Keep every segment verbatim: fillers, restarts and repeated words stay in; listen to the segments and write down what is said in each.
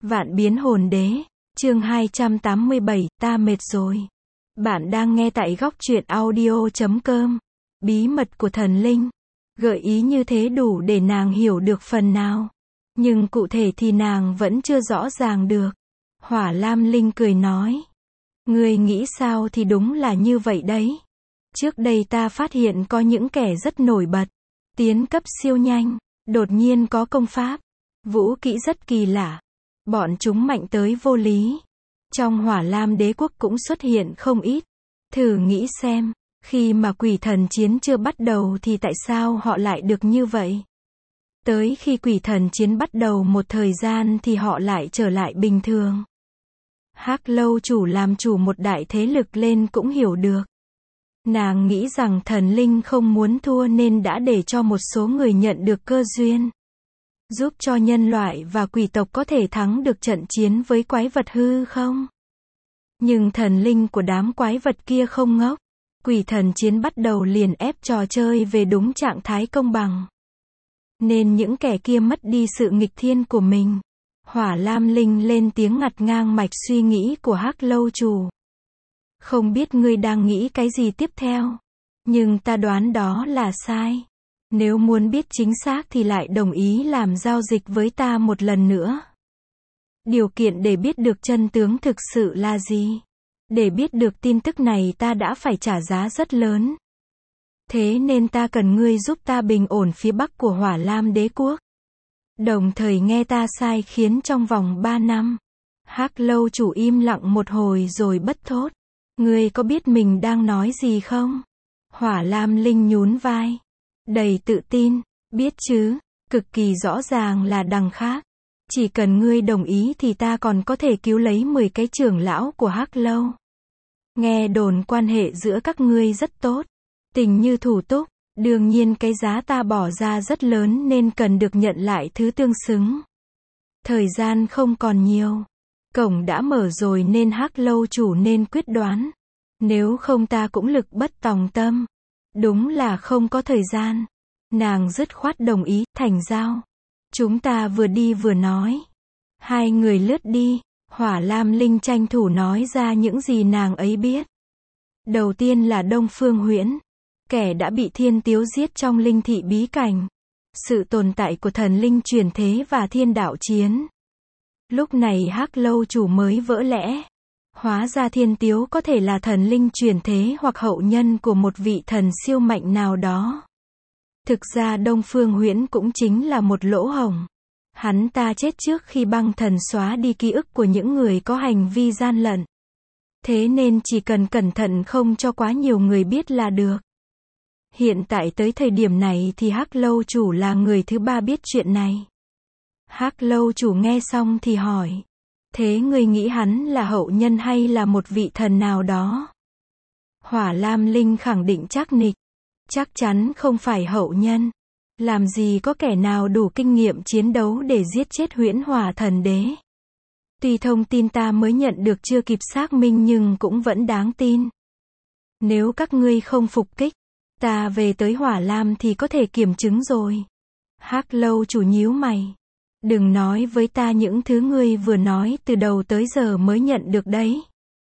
Vạn biến hồn đế, chương hai trăm tám mươi bảy, ta mệt rồi. Bạn đang nghe tại góc truyện audio chấm com. Bí mật của thần linh. Gợi ý như thế đủ để nàng hiểu được phần nào. Nhưng cụ thể thì nàng vẫn chưa rõ ràng được. Hỏa Lam Linh cười nói. Ngươi nghĩ sao thì đúng là như vậy đấy. Trước đây ta phát hiện có những kẻ rất nổi bật. Tiến cấp siêu nhanh. Đột nhiên có công pháp. Vũ kỹ rất kỳ lạ. Bọn chúng mạnh tới vô lý. Trong Hỏa Lam đế quốc cũng xuất hiện không ít. Thử nghĩ xem, khi mà quỷ thần chiến chưa bắt đầu thì tại sao họ lại được như vậy? Tới khi quỷ thần chiến bắt đầu một thời gian thì họ lại trở lại bình thường. Hắc lâu chủ làm chủ một đại thế lực lên cũng hiểu được. Nàng nghĩ rằng thần linh không muốn thua nên đã để cho một số người nhận được cơ duyên. Giúp cho nhân loại và quỷ tộc có thể thắng được trận chiến với quái vật hư không? Nhưng thần linh của đám quái vật kia không ngốc. Quỷ thần chiến bắt đầu liền ép trò chơi về đúng trạng thái công bằng. Nên những kẻ kia mất đi sự nghịch thiên của mình. Hỏa Lam Linh lên tiếng ngặt ngang mạch suy nghĩ của Hắc lâu chủ. Không biết ngươi đang nghĩ cái gì tiếp theo. Nhưng ta đoán đó là sai. Nếu muốn biết chính xác thì lại đồng ý làm giao dịch với ta một lần nữa. Điều kiện để biết được chân tướng thực sự là gì? Để biết được tin tức này ta đã phải trả giá rất lớn. Thế nên ta cần ngươi giúp ta bình ổn phía bắc của Hỏa Lam đế quốc. Đồng thời nghe ta sai khiến trong vòng ba năm. Hắc lâu chủ im lặng một hồi rồi bất thốt. Ngươi có biết mình đang nói gì không? Hỏa Lam Linh nhún vai. Đầy tự tin, biết chứ, cực kỳ rõ ràng là đằng khác. Chỉ cần ngươi đồng ý thì ta còn có thể cứu lấy mười cái trưởng lão của Hắc lâu. Nghe đồn quan hệ giữa các ngươi rất tốt. Tình như thủ túc, đương nhiên cái giá ta bỏ ra rất lớn nên cần được nhận lại thứ tương xứng. Thời gian không còn nhiều. Cổng đã mở rồi nên Hắc lâu chủ nên quyết đoán. Nếu không ta cũng lực bất tòng tâm. Đúng là không có thời gian. Nàng dứt khoát đồng ý, thành giao. Chúng ta vừa đi vừa nói. Hai người lướt đi. Hỏa Lam Linh tranh thủ nói ra những gì nàng ấy biết. Đầu tiên là Đông Phương Huyễn. Kẻ đã bị thiên tiếu giết trong linh thị bí cảnh. Sự tồn tại của thần linh chuyển thế và thiên đạo chiến. Lúc này Hắc lâu chủ mới vỡ lẽ. Hóa ra thiên tiếu có thể là thần linh chuyển thế hoặc hậu nhân của một vị thần siêu mạnh nào đó. Thực ra Đông Phương Huyễn cũng chính là một lỗ hổng. Hắn ta chết trước khi băng thần xóa đi ký ức của những người có hành vi gian lận. Thế nên chỉ cần cẩn thận không cho quá nhiều người biết là được. Hiện tại tới thời điểm này thì Hắc lâu chủ là người thứ ba biết chuyện này. Hắc lâu chủ nghe xong thì hỏi. Thế ngươi nghĩ hắn là hậu nhân hay là một vị thần nào đó? Hỏa Lam Linh khẳng định chắc nịch. Chắc chắn không phải hậu nhân. Làm gì có kẻ nào đủ kinh nghiệm chiến đấu để giết chết Huyễn Hỏa thần đế. Tuy thông tin ta mới nhận được chưa kịp xác minh nhưng cũng vẫn đáng tin. Nếu các ngươi không phục kích, ta về tới Hỏa Lam thì có thể kiểm chứng rồi. Hắc lâu chủ nhíu mày. Đừng nói với ta những thứ ngươi vừa nói từ đầu tới giờ mới nhận được đấy.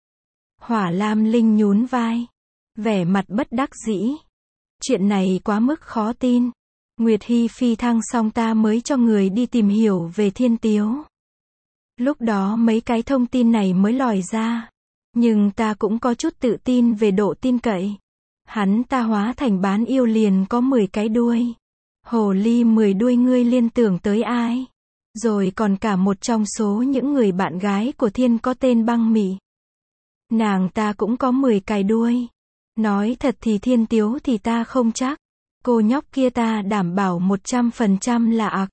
Hỏa Lam Linh nhún vai. Vẻ mặt bất đắc dĩ. Chuyện này quá mức khó tin. Nguyệt Hy phi thăng xong ta mới cho người đi tìm hiểu về thiên tiếu. Lúc đó mấy cái thông tin này mới lòi ra. Nhưng ta cũng có chút tự tin về độ tin cậy. Hắn ta hóa thành bán yêu liền có mười cái đuôi. Hồ ly mười đuôi ngươi liên tưởng tới ai? Rồi còn cả một trong số những người bạn gái của thiên có tên Băng Mị. Nàng ta cũng có mười cái đuôi. Nói thật thì thiên tiếu thì ta không chắc. Cô nhóc kia ta đảm bảo một trăm phần trăm là ặc.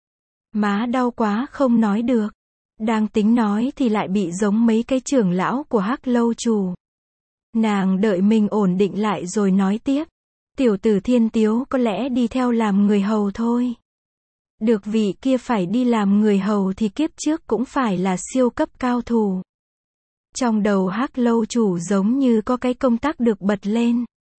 Má đau quá không nói được. Đang tính nói thì lại bị giống mấy cái trưởng lão của Hắc lâu chủ. Nàng đợi mình ổn định lại rồi nói tiếp. Tiểu tử thiên tiếu có lẽ đi theo làm người hầu thôi. Được vị kia phải đi làm người hầu thì kiếp trước cũng phải là siêu cấp cao thủ. Trong đầu Hắc lâu chủ giống như có cái công tắc được bật lên.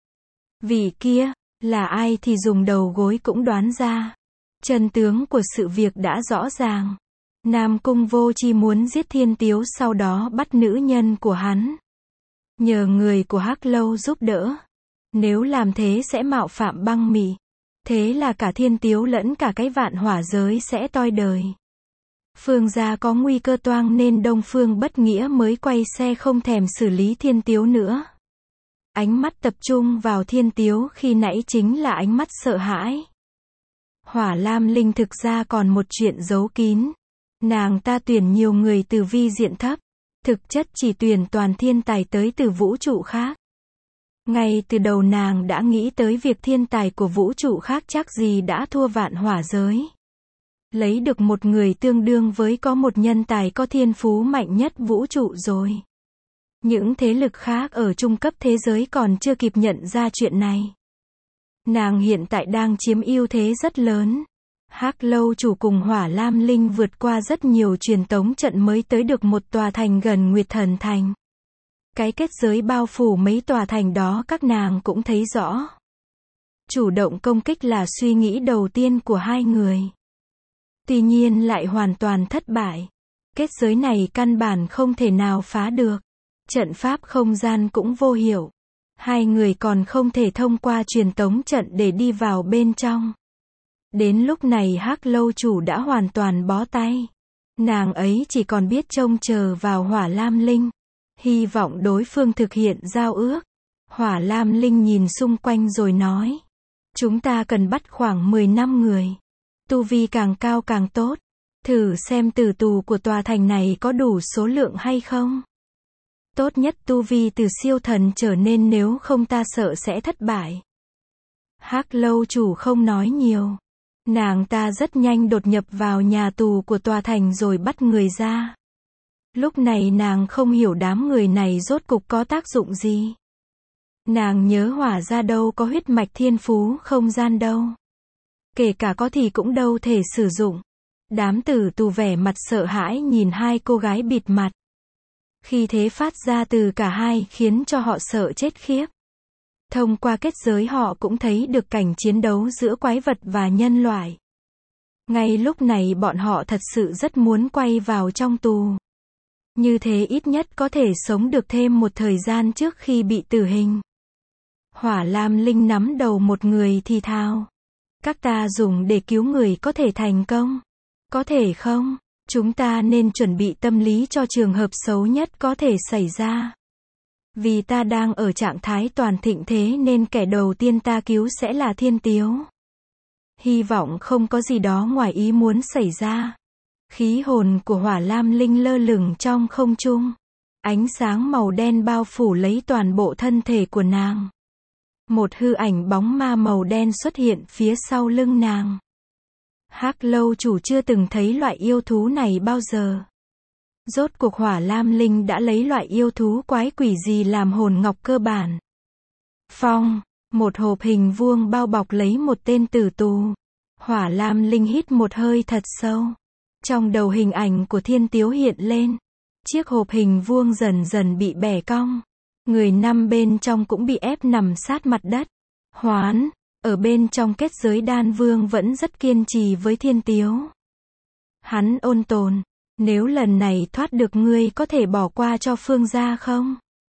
Vị kia, là ai thì dùng đầu gối cũng đoán ra. Chân tướng của sự việc đã rõ ràng. Nam Cung Vô Chi muốn giết Thiên Tiếu sau đó bắt nữ nhân của hắn. Nhờ người của Hắc Lâu giúp đỡ. Nếu làm thế sẽ mạo phạm Băng Mị. Thế là cả Thiên Tiếu lẫn cả cái vạn hỏa giới sẽ toi đời. Phương gia có nguy cơ toang nên Đông Phương Bất Nghĩa mới quay xe không thèm xử lý Thiên Tiếu nữa. Ánh mắt tập trung vào Thiên Tiếu khi nãy chính là ánh mắt sợ hãi. Hỏa Lam Linh thực ra còn một chuyện giấu kín. Nàng ta tuyển nhiều người từ vi diện thấp. Thực chất chỉ tuyển toàn thiên tài tới từ vũ trụ khác. Ngay từ đầu nàng đã nghĩ tới việc thiên tài của vũ trụ khác chắc gì đã thua vạn hỏa giới. Lấy được một người tương đương với có một nhân tài có thiên phú mạnh nhất vũ trụ rồi. Những thế lực khác ở trung cấp thế giới còn chưa kịp nhận ra chuyện này. Nàng hiện tại đang chiếm ưu thế rất lớn. Hắc Lâu chủ cùng Hỏa Lam Linh vượt qua rất nhiều truyền tống trận mới tới được một tòa thành gần Nguyệt Thần Thành. Cái kết giới bao phủ mấy tòa thành đó các nàng cũng thấy rõ. Chủ động công kích là suy nghĩ đầu tiên của hai người. Tuy nhiên lại hoàn toàn thất bại. Kết giới này căn bản không thể nào phá được. Trận pháp không gian cũng vô hiệu. Hai người còn không thể thông qua truyền tống trận để đi vào bên trong. Đến lúc này Hắc Lâu chủ đã hoàn toàn bó tay. Nàng ấy chỉ còn biết trông chờ vào Hỏa Lam Linh. Hy vọng đối phương thực hiện giao ước. Hỏa Lam Linh nhìn xung quanh rồi nói. Chúng ta cần bắt khoảng mười năm người. Tu vi càng cao càng tốt. Thử xem tử tù của tòa thành này có đủ số lượng hay không. Tốt nhất tu vi từ siêu thần trở nên, nếu không ta sợ sẽ thất bại. Hắc Lâu chủ không nói nhiều. Nàng ta rất nhanh đột nhập vào nhà tù của tòa thành rồi bắt người ra. Lúc này nàng không hiểu đám người này rốt cục có tác dụng gì. Nàng nhớ Hỏa gia đâu có huyết mạch thiên phú không gian đâu. Kể cả có thì cũng đâu thể sử dụng. Đám tử tù vẻ mặt sợ hãi nhìn hai cô gái bịt mặt. Khi thế phát ra từ cả hai khiến cho họ sợ chết khiếp. Thông qua kết giới họ cũng thấy được cảnh chiến đấu giữa quái vật và nhân loại. Ngay lúc này bọn họ thật sự rất muốn quay vào trong tù. Như thế ít nhất có thể sống được thêm một thời gian trước khi bị tử hình. Hỏa Lam Linh nắm đầu một người thì thào. Các ta dùng để cứu người có thể thành công. Có thể không? Chúng ta nên chuẩn bị tâm lý cho trường hợp xấu nhất có thể xảy ra. Vì ta đang ở trạng thái toàn thịnh thế nên kẻ đầu tiên ta cứu sẽ là Thiên Tiếu. Hy vọng không có gì đó ngoài ý muốn xảy ra. Khí hồn của Hỏa Lam Linh lơ lửng trong không trung. Ánh sáng màu đen bao phủ lấy toàn bộ thân thể của nàng. Một hư ảnh bóng ma màu đen xuất hiện phía sau lưng nàng. Hắc Lâu chủ chưa từng thấy loại yêu thú này bao giờ. Rốt cuộc Hỏa Lam Linh đã lấy loại yêu thú quái quỷ gì làm hồn ngọc cơ bản. Phong, một hộp hình vuông bao bọc lấy một tên tử tù. Hỏa Lam Linh hít một hơi thật sâu. Trong đầu hình ảnh của Thiên Tiếu hiện lên. Chiếc hộp hình vuông dần dần bị bẻ cong. Người nằm bên trong cũng bị ép nằm sát mặt đất. Hoán, ở bên trong kết giới Đan Vương vẫn rất kiên trì với Thiên Tiếu. Hắn ôn tồn. Nếu lần này thoát được ngươi có thể bỏ qua cho Phương gia không?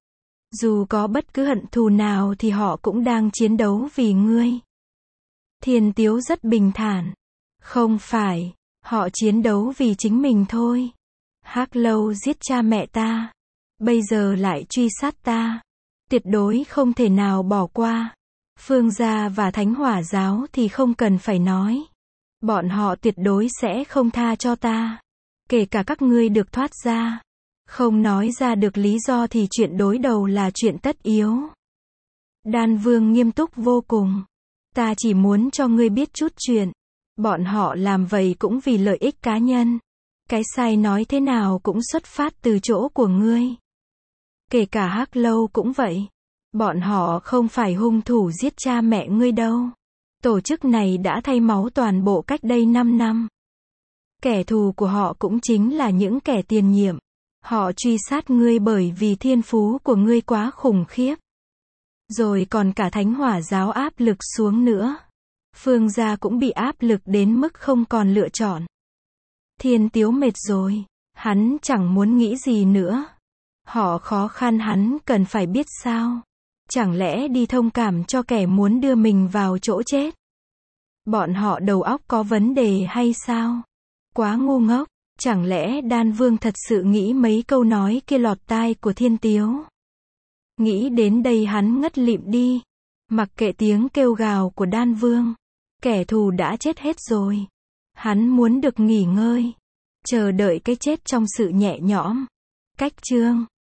Dù có bất cứ hận thù nào thì họ cũng đang chiến đấu vì ngươi. Thiên Tiếu rất bình thản. Không phải, họ chiến đấu vì chính mình thôi. Hắc Lâu giết cha mẹ ta. Bây giờ lại truy sát ta. Tuyệt đối không thể nào bỏ qua. Phương gia và Thánh Hỏa giáo thì không cần phải nói. Bọn họ tuyệt đối sẽ không tha cho ta. Kể cả các ngươi được thoát ra. Không nói ra được lý do thì chuyện đối đầu là chuyện tất yếu. Đan Vương nghiêm túc vô cùng. Ta chỉ muốn cho ngươi biết chút chuyện. Bọn họ làm vậy cũng vì lợi ích cá nhân. Cái sai nói thế nào cũng xuất phát từ chỗ của ngươi. Kể cả Hắc Lâu cũng vậy. Bọn họ không phải hung thủ giết cha mẹ ngươi đâu. Tổ chức này đã thay máu toàn bộ cách đây năm năm. Kẻ thù của họ cũng chính là những kẻ tiền nhiệm. Họ truy sát ngươi bởi vì thiên phú của ngươi quá khủng khiếp. Rồi còn cả Thánh Hỏa giáo áp lực xuống nữa. Phương gia cũng bị áp lực đến mức không còn lựa chọn. Thiên Tiếu mệt rồi. Hắn chẳng muốn nghĩ gì nữa. Họ khó khăn hắn cần phải biết sao? Chẳng lẽ đi thông cảm cho kẻ muốn đưa mình vào chỗ chết? Bọn họ đầu óc có vấn đề hay sao? Quá ngu ngốc. Chẳng lẽ Đan Vương thật sự nghĩ mấy câu nói kia lọt tai của Thiên Tiếu? Nghĩ đến đây hắn ngất lịm đi. Mặc kệ tiếng kêu gào của Đan Vương. Kẻ thù đã chết hết rồi. Hắn muốn được nghỉ ngơi. Chờ đợi cái chết trong sự nhẹ nhõm. Cách chương